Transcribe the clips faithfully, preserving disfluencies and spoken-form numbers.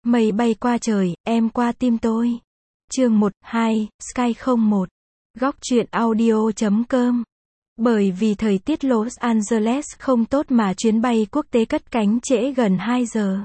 Mây bay qua trời, em qua tim tôi. Chương một, hai, Sky không một. Góc truyện audio chấm com. Bởi vì thời tiết Los Angeles không tốt mà chuyến bay quốc tế cất cánh trễ gần hai giờ.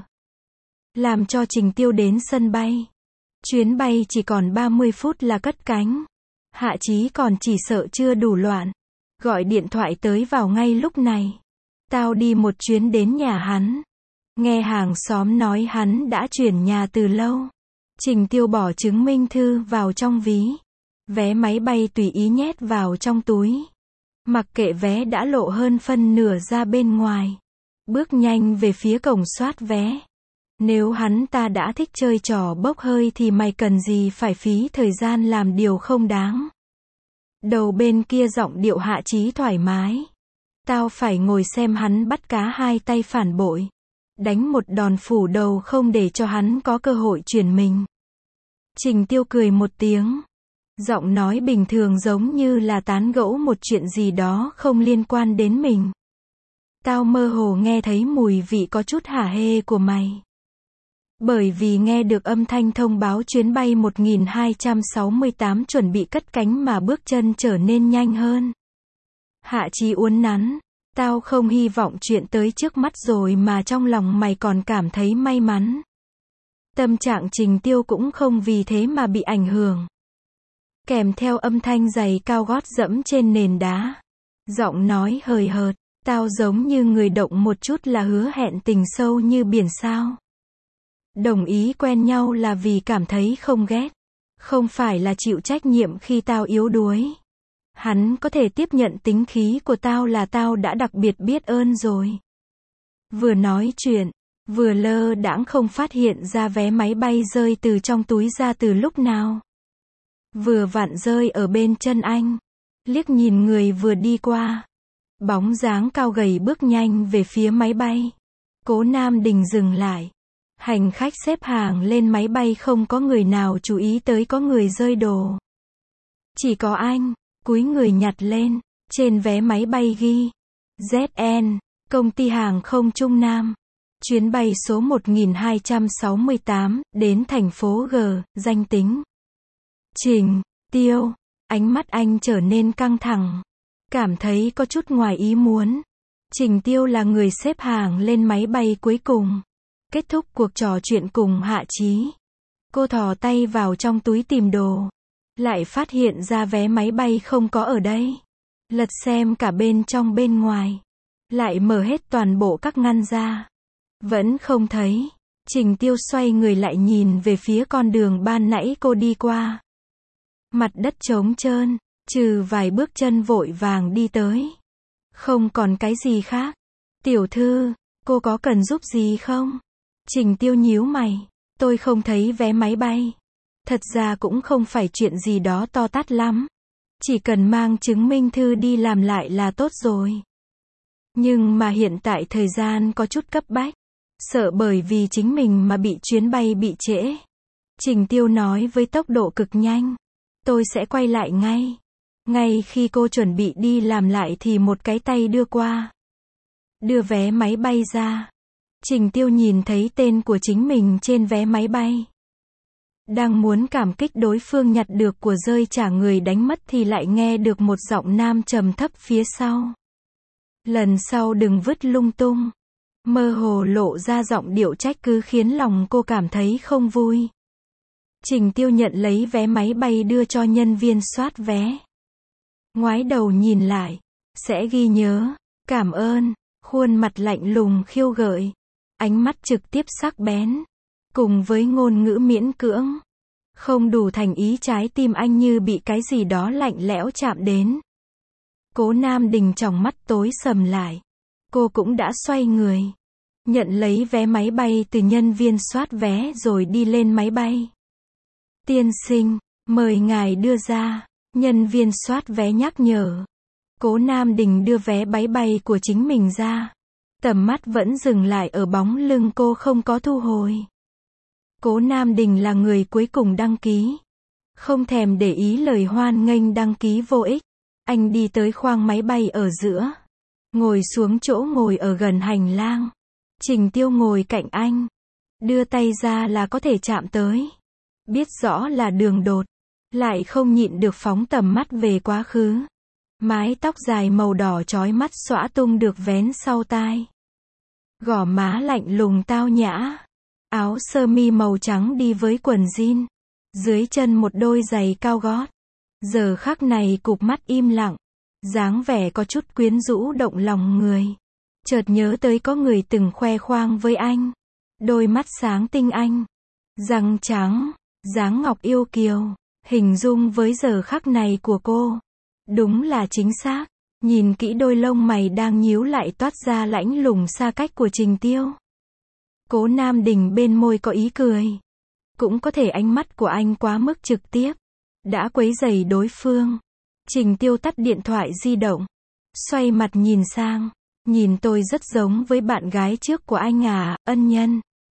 Làm cho Trình Tiêu đến sân bay. Chuyến bay chỉ còn ba mươi phút là cất cánh. Hạ Chí còn chỉ sợ chưa đủ loạn. Gọi điện thoại tới vào ngay lúc này. Tao đi một chuyến đến nhà hắn. Nghe hàng xóm nói hắn đã chuyển nhà từ lâu. Trình Tiêu bỏ chứng minh thư vào trong ví. Vé máy bay tùy ý nhét vào trong túi. Mặc kệ vé đã lộ hơn phân nửa ra bên ngoài. Bước nhanh về phía cổng soát vé. Nếu hắn ta đã thích chơi trò bốc hơi thì mày cần gì phải phí thời gian làm điều không đáng. Đầu bên kia giọng điệu Hạ Chí thoải mái. Tao phải ngồi xem hắn bắt cá hai tay phản bội. Đánh một đòn phủ đầu không để cho hắn có cơ hội chuyển mình. Trình Tiêu cười một tiếng. Giọng nói bình thường giống như là tán gẫu một chuyện gì đó không liên quan đến mình. Tao mơ hồ nghe thấy mùi vị có chút hả hê của mày. Bởi vì nghe được âm thanh thông báo chuyến bay một nghìn hai trăm sáu mươi tám chuẩn bị cất cánh mà bước chân trở nên nhanh hơn. Hạ Chí uốn nắn. Tao không hy vọng chuyện tới trước mắt rồi mà trong lòng mày còn cảm thấy may mắn. Tâm trạng Trình Tiêu cũng không vì thế mà bị ảnh hưởng. Kèm theo âm thanh giày cao gót dẫm trên nền đá. Giọng nói hời hợt. Tao giống như người động một chút là hứa hẹn tình sâu như biển sao. Đồng ý quen nhau là vì cảm thấy không ghét. Không phải là chịu trách nhiệm khi tao yếu đuối. Hắn có thể tiếp nhận tính khí của tao là tao đã đặc biệt biết ơn rồi. Vừa nói chuyện, vừa lơ đãng không phát hiện ra vé máy bay rơi từ trong túi ra từ lúc nào. Vừa vặn rơi ở bên chân anh. Liếc nhìn người vừa đi qua. Bóng dáng cao gầy bước nhanh về phía máy bay. Cố Nam Đình dừng lại. Hành khách xếp hàng lên máy bay không có người nào chú ý tới có người rơi đồ. Chỉ có anh. Cúi người nhặt lên, trên vé máy bay ghi Z N, công ty hàng không Trung Nam. Chuyến bay số một nghìn hai trăm sáu mươi tám, đến thành phố G, danh tính. Trình Tiêu, ánh mắt anh trở nên căng thẳng. Cảm thấy có chút ngoài ý muốn. Trình Tiêu là người xếp hàng lên máy bay cuối cùng. Kết thúc cuộc trò chuyện cùng Hạ Chí. Cô thò tay vào trong túi tìm đồ. Lại phát hiện ra vé máy bay không có ở đây. Lật xem cả bên trong bên ngoài. Lại mở hết toàn bộ các ngăn ra. Vẫn không thấy. Trình Tiêu xoay người lại nhìn về phía con đường ban nãy cô đi qua. Mặt đất trống trơn, trừ vài bước chân vội vàng đi tới. Không còn cái gì khác. Tiểu thư, cô có cần giúp gì không? Trình Tiêu nhíu mày. Tôi không thấy vé máy bay. Thật ra cũng không phải chuyện gì đó to tát lắm. Chỉ cần mang chứng minh thư đi làm lại là tốt rồi. Nhưng mà hiện tại thời gian có chút cấp bách. Sợ bởi vì chính mình mà bị chuyến bay bị trễ. Trình Tiêu nói với tốc độ cực nhanh. Tôi sẽ quay lại ngay. Ngay khi cô chuẩn bị đi làm lại thì một cái tay đưa qua. Đưa vé máy bay ra. Trình Tiêu nhìn thấy tên của chính mình trên vé máy bay. Đang muốn cảm kích đối phương nhặt được của rơi trả người đánh mất thì lại nghe được một giọng nam trầm thấp phía sau. Lần sau đừng vứt lung tung. Mơ hồ lộ ra giọng điệu trách cứ khiến lòng cô cảm thấy không vui. Trình Tiêu nhận lấy vé máy bay đưa cho nhân viên soát vé. Ngoái đầu nhìn lại. Sẽ ghi nhớ. Cảm ơn. Khuôn mặt lạnh lùng khiêu gợi. Ánh mắt trực tiếp sắc bén. Cùng với ngôn ngữ miễn cưỡng. Không đủ thành ý trái tim anh như bị cái gì đó lạnh lẽo chạm đến. Cố Nam Đình tròng mắt tối sầm lại. Cô cũng đã xoay người. Nhận lấy vé máy bay từ nhân viên soát vé rồi đi lên máy bay. Tiên sinh, mời ngài đưa ra. Nhân viên soát vé nhắc nhở. Cố Nam Đình đưa vé máy bay của chính mình ra. Tầm mắt vẫn dừng lại ở bóng lưng cô không có thu hồi. Cố Nam Đình là người cuối cùng đăng ký. Không thèm để ý lời hoan nghênh đăng ký vô ích. Anh đi tới khoang máy bay ở giữa. Ngồi xuống chỗ ngồi ở gần hành lang. Trình Tiêu ngồi cạnh anh. Đưa tay ra là có thể chạm tới. Biết rõ là đường đột. Lại không nhịn được phóng tầm mắt về quá khứ. Mái tóc dài màu đỏ chói mắt xõa tung được vén sau tai. Gò má lạnh lùng tao nhã. Áo sơ mi màu trắng đi với quần jean. Dưới chân một đôi giày cao gót. Giờ khắc này cụp mắt im lặng. Dáng vẻ có chút quyến rũ động lòng người. Chợt nhớ tới có người từng khoe khoang với anh. Đôi mắt sáng tinh anh. Răng trắng. Dáng ngọc yêu kiều. Hình dung với giờ khắc này của cô. Đúng là chính xác. Nhìn kỹ đôi lông mày đang nhíu lại toát ra lãnh lùng xa cách của Trình Tiêu. Cố Nam Đình bên môi có ý cười. Cũng có thể ánh mắt của anh quá mức trực tiếp. Đã quấy rầy đối phương. Trình Tiêu tắt điện thoại di động. Xoay mặt nhìn sang. Nhìn tôi rất giống với bạn gái trước của anh à, Ân Nhân.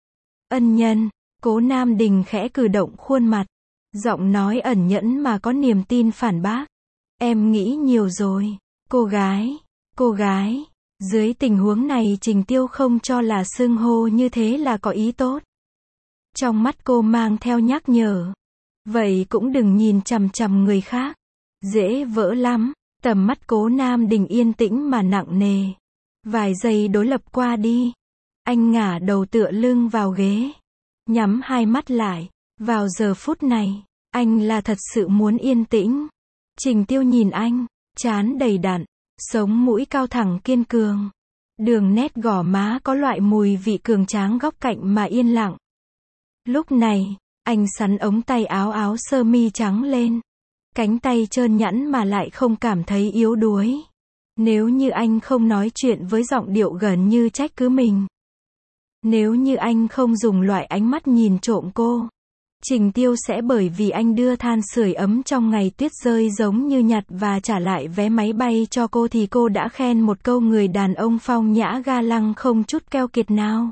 Ân Nhân. Cố Nam Đình khẽ cử động khuôn mặt. Giọng nói ẩn nhẫn mà có niềm tin phản bác. Em nghĩ nhiều rồi. Cô gái. Cô gái. Dưới tình huống này Trình Tiêu không cho là xưng hô như thế là có ý tốt. Trong mắt cô mang theo nhắc nhở. Vậy cũng đừng nhìn chằm chằm người khác. Dễ vỡ lắm. Tầm mắt Cố Nam Đình yên tĩnh mà nặng nề. Vài giây đối lập qua đi. Anh ngả đầu tựa lưng vào ghế. Nhắm hai mắt lại. Vào giờ phút này, anh là thật sự muốn yên tĩnh. Trình Tiêu nhìn anh, trán đầy đặn, sống mũi cao thẳng kiên cường. Đường nét gò má có loại mùi vị cường tráng góc cạnh mà yên lặng. Lúc này, anh sắn ống tay áo áo sơ mi trắng lên. Cánh tay trơn nhẵn mà lại không cảm thấy yếu đuối. Nếu như anh không nói chuyện với giọng điệu gần như trách cứ mình. Nếu như anh không dùng loại ánh mắt nhìn trộm cô. Trình Tiêu sẽ bởi vì anh đưa than sưởi ấm trong ngày tuyết rơi giống như nhặt và trả lại vé máy bay cho cô thì cô đã khen một câu người đàn ông phong nhã ga lăng không chút keo kiệt nào.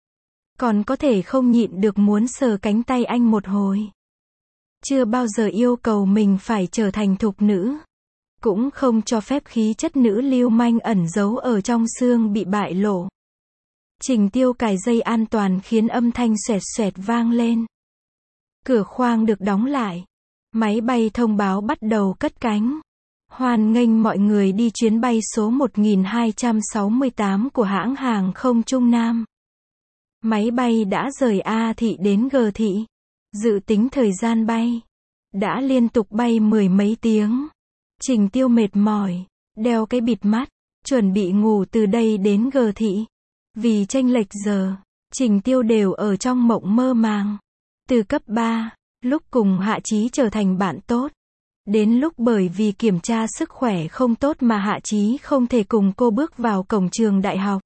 Còn có thể không nhịn được muốn sờ cánh tay anh một hồi. Chưa bao giờ yêu cầu mình phải trở thành thục nữ. Cũng không cho phép khí chất nữ lưu manh ẩn giấu ở trong xương bị bại lộ. Trình Tiêu cài dây an toàn khiến âm thanh xoẹt xoẹt vang lên. Cửa khoang được đóng lại. Máy bay thông báo bắt đầu cất cánh. Hoan nghênh mọi người đi chuyến bay số một nghìn hai trăm sáu mươi tám của hãng hàng không Trung Nam. Máy bay đã rời A thị đến G thị. Dự tính thời gian bay. Đã liên tục bay mười mấy tiếng. Trình Tiêu mệt mỏi. Đeo cái bịt mắt. Chuẩn bị ngủ từ đây đến G thị. Vì chênh lệch giờ. Trình Tiêu đều ở trong mộng mơ màng. Từ cấp ba, lúc cùng Hạ Chí trở thành bạn tốt. Đến lúc bởi vì kiểm tra sức khỏe không tốt mà Hạ Chí không thể cùng cô bước vào cổng trường đại học.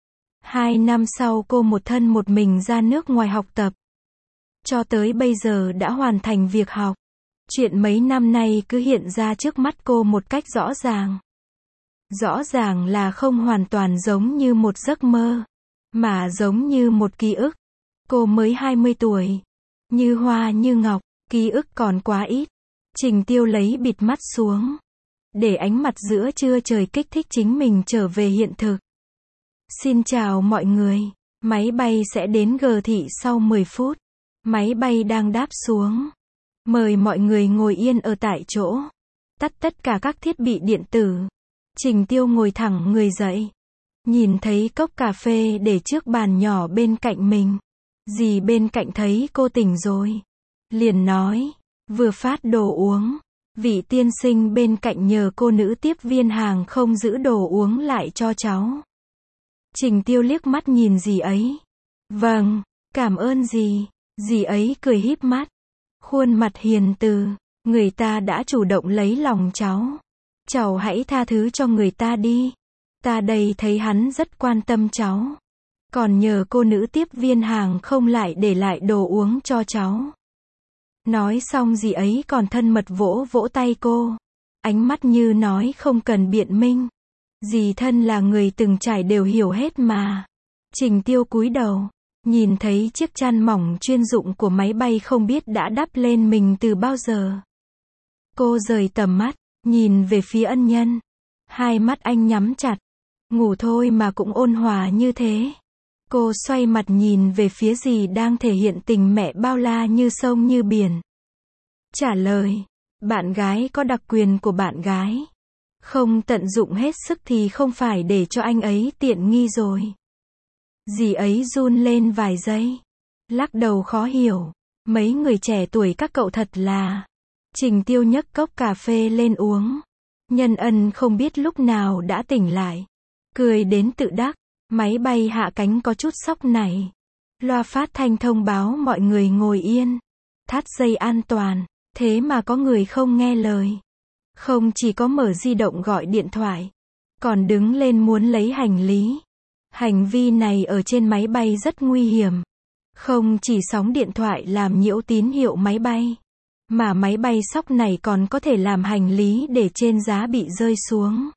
Hai năm sau cô một thân một mình ra nước ngoài học tập. Cho tới bây giờ đã hoàn thành việc học. Chuyện mấy năm nay cứ hiện ra trước mắt cô một cách rõ ràng. Rõ ràng là không hoàn toàn giống như một giấc mơ, mà giống như một ký ức. Cô mới hai mươi tuổi. Như hoa như ngọc, ký ức còn quá ít. Trình Tiêu lấy bịt mắt xuống. Để ánh mặt giữa trưa trời kích thích chính mình trở về hiện thực. Xin chào mọi người. Máy bay sẽ đến G thị sau mười phút. Máy bay đang đáp xuống. Mời mọi người ngồi yên ở tại chỗ. Tắt tất cả các thiết bị điện tử. Trình Tiêu ngồi thẳng người dậy. Nhìn thấy cốc cà phê để trước bàn nhỏ bên cạnh mình. Dì bên cạnh thấy cô tỉnh rồi. Liền nói. Vừa phát đồ uống. Vị tiên sinh bên cạnh nhờ cô nữ tiếp viên hàng không giữ đồ uống lại cho cháu. Trình Tiêu liếc mắt nhìn dì ấy. Vâng, cảm ơn dì. Dì ấy cười híp mắt. Khuôn mặt hiền từ. Người ta đã chủ động lấy lòng cháu. Cháu hãy tha thứ cho người ta đi. Ta đây thấy hắn rất quan tâm cháu. Còn nhờ cô nữ tiếp viên hàng không lại để lại đồ uống cho cháu. Nói xong dì ấy còn thân mật vỗ vỗ tay cô. Ánh mắt như nói không cần biện minh. Dì thân là người từng trải đều hiểu hết mà. Trình Tiêu cúi đầu. Nhìn thấy chiếc chăn mỏng chuyên dụng của máy bay không biết đã đắp lên mình từ bao giờ. Cô rời tầm mắt, nhìn về phía Ân Nhân. Hai mắt anh nhắm chặt. Ngủ thôi mà cũng ôn hòa như thế. Cô xoay mặt nhìn về phía dì đang thể hiện tình mẹ bao la như sông như biển. Trả lời, bạn gái có đặc quyền của bạn gái. Không tận dụng hết sức thì không phải để cho anh ấy tiện nghi rồi. Dì ấy run lên vài giây. Lắc đầu khó hiểu. Mấy người trẻ tuổi các cậu thật là... Trình Tiêu nhấc cốc cà phê lên uống. Nhân Ân không biết lúc nào đã tỉnh lại. Cười đến tự đắc. Máy bay hạ cánh có chút sóc này. Loa phát thanh thông báo mọi người ngồi yên. Thắt dây an toàn. Thế mà có người không nghe lời. Không chỉ có mở di động gọi điện thoại. Còn đứng lên muốn lấy hành lý. Hành vi này ở trên máy bay rất nguy hiểm. Không chỉ sóng điện thoại làm nhiễu tín hiệu máy bay. Mà máy bay sóc này còn có thể làm hành lý để trên giá bị rơi xuống.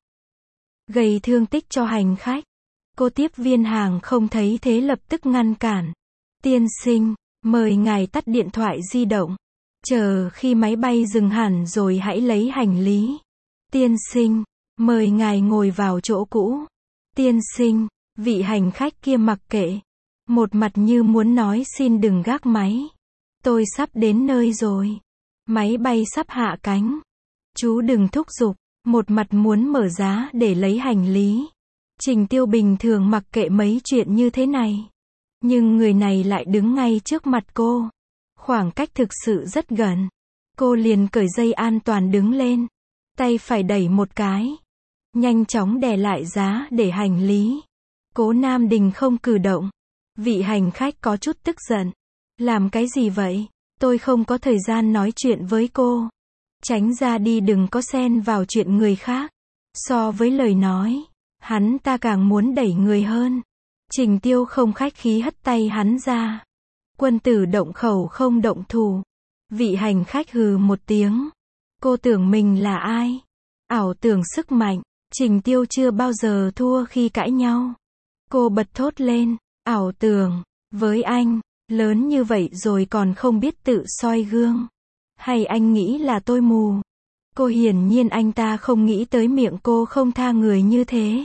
Gây thương tích cho hành khách. Cô tiếp viên hàng không thấy thế lập tức ngăn cản. Tiên sinh, mời ngài tắt điện thoại di động. Chờ khi máy bay dừng hẳn rồi hãy lấy hành lý. Tiên sinh, mời ngài ngồi vào chỗ cũ. Tiên sinh, vị hành khách kia mặc kệ. Một mặt như muốn nói xin đừng gác máy. Tôi sắp đến nơi rồi. Máy bay sắp hạ cánh. Chú đừng thúc giục. Một mặt muốn mở giá để lấy hành lý. Trình Tiêu bình thường mặc kệ mấy chuyện như thế này. Nhưng người này lại đứng ngay trước mặt cô. Khoảng cách thực sự rất gần. Cô liền cởi dây an toàn đứng lên. Tay phải đẩy một cái. Nhanh chóng đè lại giá để hành lý. Cố Nam Đình không cử động. Vị hành khách có chút tức giận. Làm cái gì vậy? Tôi không có thời gian nói chuyện với cô. Tránh ra đi, đừng có xen vào chuyện người khác. So với lời nói, hắn ta càng muốn đẩy người hơn. Trình Tiêu không khách khí hất tay hắn ra. Quân tử động khẩu không động thủ. Vị hành khách hừ một tiếng. Cô tưởng mình là ai? Ảo tưởng sức mạnh. Trình Tiêu chưa bao giờ thua khi cãi nhau. Cô bật thốt lên. Ảo tưởng. Với anh, lớn như vậy rồi còn không biết tự soi gương. Hay anh nghĩ là tôi mù? Cô hiển nhiên anh ta không nghĩ tới miệng cô không tha người như thế.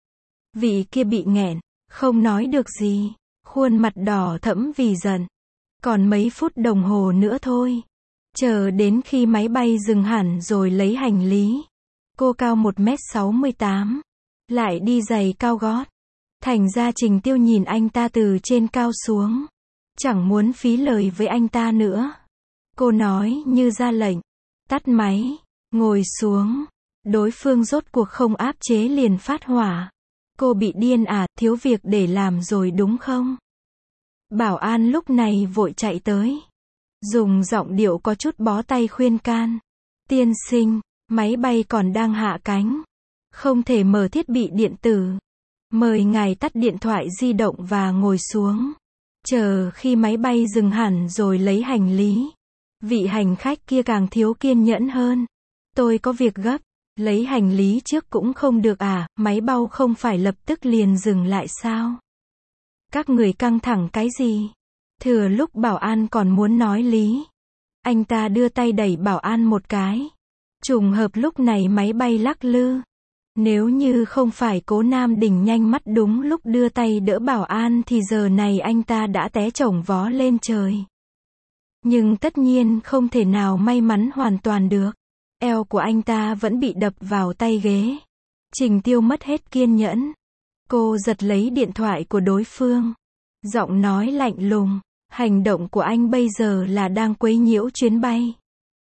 Vị kia bị nghẹn, không nói được gì. Khuôn mặt đỏ thẫm vì giận. Còn mấy phút đồng hồ nữa thôi. Chờ đến khi máy bay dừng hẳn rồi lấy hành lý. Cô cao một mét sáu mươi tám. Lại đi giày cao gót. Thành ra Trình Tiêu nhìn anh ta từ trên cao xuống. Chẳng muốn phí lời với anh ta nữa. Cô nói như ra lệnh. Tắt máy. Ngồi xuống. Đối phương rốt cuộc không áp chế liền phát hỏa. Cô bị điên à, thiếu việc để làm rồi đúng không? Bảo an lúc này vội chạy tới. Dùng giọng điệu có chút bó tay khuyên can. Tiên sinh, máy bay còn đang hạ cánh. Không thể mở thiết bị điện tử. Mời ngài tắt điện thoại di động và ngồi xuống. Chờ khi máy bay dừng hẳn rồi lấy hành lý. Vị hành khách kia càng thiếu kiên nhẫn hơn. Tôi có việc gấp. Lấy hành lý trước cũng không được à, máy bay không phải lập tức liền dừng lại sao? Các người căng thẳng cái gì? Thừa lúc bảo an còn muốn nói lý. Anh ta đưa tay đẩy bảo an một cái. Trùng hợp lúc này máy bay lắc lư. Nếu như không phải Cố Nam Đình nhanh mắt đúng lúc đưa tay đỡ bảo an thì giờ này anh ta đã té chổng vó lên trời. Nhưng tất nhiên không thể nào may mắn hoàn toàn được. Eo của anh ta vẫn bị đập vào tay ghế. Trình Tiêu mất hết kiên nhẫn. Cô giật lấy điện thoại của đối phương. Giọng nói lạnh lùng. Hành động của anh bây giờ là đang quấy nhiễu chuyến bay.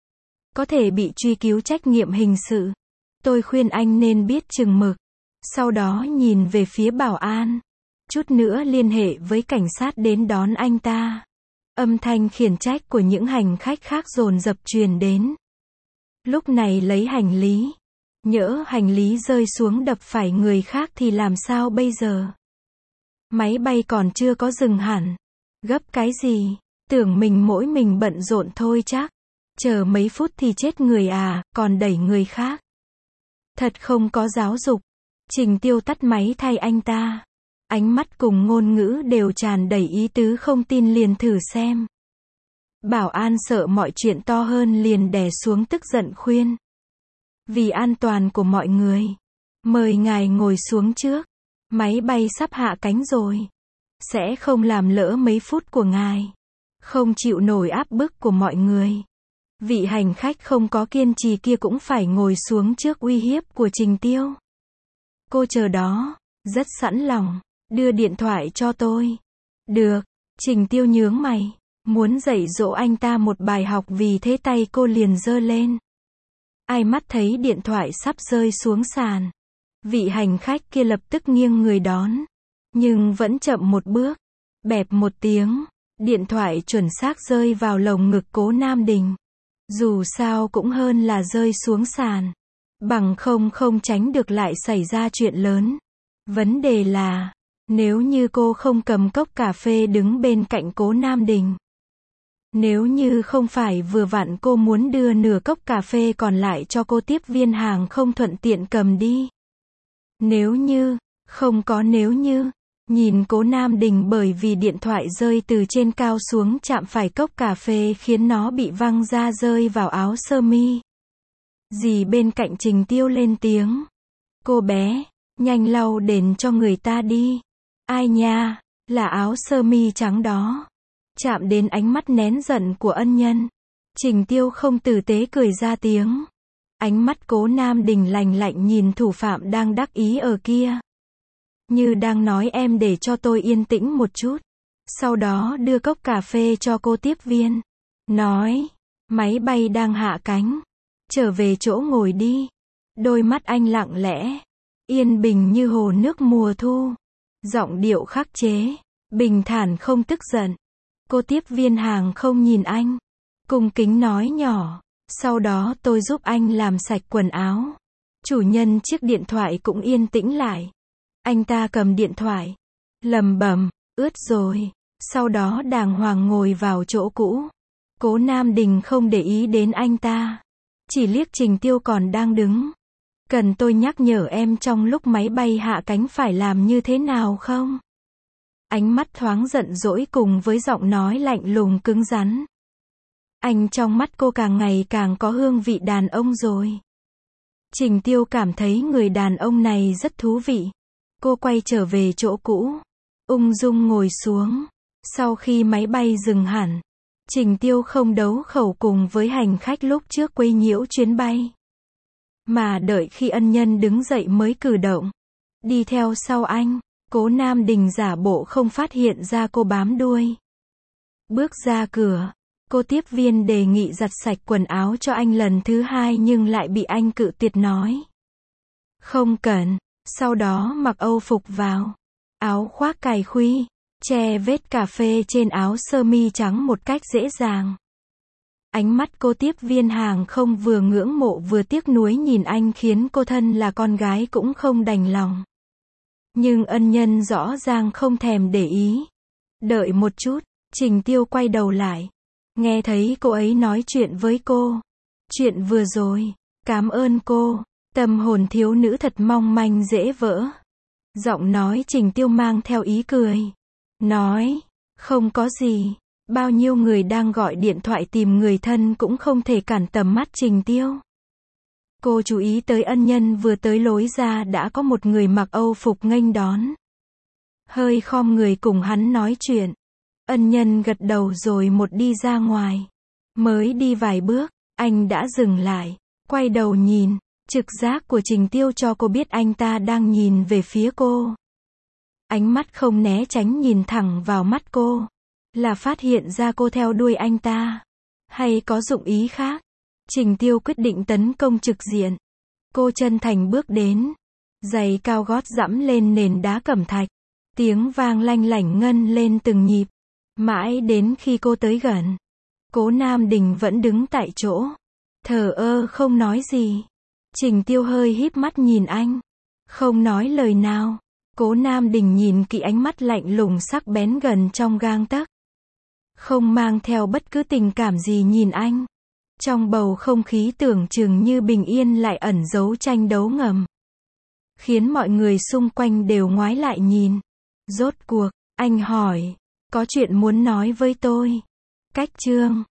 Có thể bị truy cứu trách nhiệm hình sự. Tôi khuyên anh nên biết chừng mực. Sau đó nhìn về phía bảo an. Chút nữa liên hệ với cảnh sát đến đón anh ta. Âm thanh khiển trách của những hành khách khác dồn dập truyền đến. Lúc này lấy hành lý. Nhỡ hành lý rơi xuống đập phải người khác thì làm sao bây giờ? Máy bay còn chưa có dừng hẳn. Gấp cái gì? Tưởng mình mỗi mình bận rộn thôi chắc. Chờ mấy phút thì chết người à, còn đẩy người khác. Thật không có giáo dục. Trình Tiêu tắt máy thay anh ta. Ánh mắt cùng ngôn ngữ đều tràn đầy ý tứ không tin liền thử xem. Bảo an sợ mọi chuyện to hơn liền đè xuống tức giận khuyên. Vì an toàn của mọi người. Mời ngài ngồi xuống trước. Máy bay sắp hạ cánh rồi. sẽ không làm lỡ mấy phút của ngài. Không chịu nổi áp bức của mọi người. Vị hành khách không có kiên trì kia cũng phải ngồi xuống trước uy hiếp của Trình Tiêu. Cô chờ đó, rất sẵn lòng, đưa điện thoại cho tôi. Được, Trình Tiêu nhướng mày, muốn dạy dỗ anh ta một bài học, vì thế tay cô liền giơ lên. Ai mắt thấy điện thoại sắp rơi xuống sàn. Vị hành khách kia lập tức nghiêng người đón, nhưng vẫn chậm một bước. Bẹp một tiếng, điện thoại chuẩn xác rơi vào lồng ngực Cố Nam Đình. Dù sao cũng hơn là rơi xuống sàn. Bằng không không tránh được lại xảy ra chuyện lớn. Vấn đề là, nếu như cô không cầm cốc cà phê đứng bên cạnh Cố Nam Đình. Nếu như không phải vừa vặn cô muốn đưa nửa cốc cà phê còn lại cho cô tiếp viên hàng không thuận tiện cầm đi. Nếu như, không có nếu như, nhìn Cố Nam Đình bởi vì điện thoại rơi từ trên cao xuống chạm phải cốc cà phê khiến nó bị văng ra rơi vào áo sơ mi. Dì bên cạnh Trình Tiêu lên tiếng. Cô bé, nhanh lau đền cho người ta đi. Ai nha, là áo sơ mi trắng đó. Chạm đến ánh mắt nén giận của ân nhân. Trình Tiêu không tử tế cười ra tiếng. Ánh mắt Cố Nam Đình lạnh lạnh nhìn thủ phạm đang đắc ý ở kia. Như đang nói em để cho tôi yên tĩnh một chút. Sau đó đưa cốc cà phê cho cô tiếp viên. Nói, máy bay đang hạ cánh. Trở về chỗ ngồi đi. Đôi mắt anh lặng lẽ. Yên bình như hồ nước mùa thu. Giọng điệu khắc chế. Bình thản không tức giận. Cô tiếp viên hàng không nhìn anh. Cung kính nói nhỏ. Sau đó tôi giúp anh làm sạch quần áo. Chủ nhân chiếc điện thoại cũng yên tĩnh lại. Anh ta cầm điện thoại. Lầm bầm, ướt rồi. Sau đó đàng hoàng ngồi vào chỗ cũ. Cố Nam Đình không để ý đến anh ta. Chỉ liếc Trình Tiêu còn đang đứng. Cần tôi nhắc nhở em trong lúc máy bay hạ cánh phải làm như thế nào không? Ánh mắt thoáng giận dỗi cùng với giọng nói lạnh lùng cứng rắn. Anh trong mắt cô càng ngày càng có hương vị đàn ông rồi. Trình Tiêu cảm thấy người đàn ông này rất thú vị. Cô quay trở về chỗ cũ. Ung dung ngồi xuống. Sau khi máy bay dừng hẳn. Trình Tiêu không đấu khẩu cùng với hành khách lúc trước quấy nhiễu chuyến bay. Mà đợi khi ân nhân đứng dậy mới cử động. Đi theo sau anh. Cố Nam Đình giả bộ không phát hiện ra cô bám đuôi. Bước ra cửa. Cô tiếp viên đề nghị giặt sạch quần áo cho anh lần thứ hai nhưng lại bị anh cự tuyệt nói. Không cần. Sau đó mặc âu phục vào. Áo khoác cài khuy. Che vết cà phê trên áo sơ mi trắng một cách dễ dàng. Ánh mắt cô tiếp viên hàng không vừa ngưỡng mộ vừa tiếc nuối nhìn anh khiến cô thân là con gái cũng không đành lòng. Nhưng ân nhân rõ ràng không thèm để ý. Đợi một chút, Trình Tiêu quay đầu lại. Nghe thấy cô ấy nói chuyện với cô. Chuyện vừa rồi, cảm ơn cô. Tâm hồn thiếu nữ thật mong manh dễ vỡ. Giọng nói Trình Tiêu mang theo ý cười. Nói, không có gì. Bao nhiêu người đang gọi điện thoại tìm người thân cũng không thể cản tầm mắt Trình Tiêu. Cô chú ý tới ân nhân vừa tới lối ra đã có một người mặc âu phục nghênh đón. Hơi khom người cùng hắn nói chuyện. Ân nhân gật đầu rồi một đi ra ngoài. Mới đi vài bước, anh đã dừng lại, quay đầu nhìn. Trực giác của Trình Tiêu cho cô biết anh ta đang nhìn về phía cô. Ánh mắt không né tránh nhìn thẳng vào mắt cô. Là phát hiện ra cô theo đuôi anh ta. Hay có dụng ý khác? Trình Tiêu quyết định tấn công trực diện. Cô chân thành bước đến. Giày cao gót dẫm lên nền đá cẩm thạch. Tiếng vang lanh lảnh ngân lên từng nhịp. Mãi đến khi cô tới gần. Cố Nam Đình vẫn đứng tại chỗ. Thờ ơ không nói gì. Trình Tiêu hơi híp mắt nhìn anh. Không nói lời nào. Cố Nam Đình nhìn kỹ ánh mắt lạnh lùng sắc bén gần trong gang tấc. Không mang theo bất cứ tình cảm gì nhìn anh. Trong bầu không khí tưởng chừng như bình yên lại ẩn giấu tranh đấu ngầm. Khiến mọi người xung quanh đều ngoái lại nhìn. Rốt cuộc, anh hỏi. Có chuyện muốn nói với tôi. Cách chương.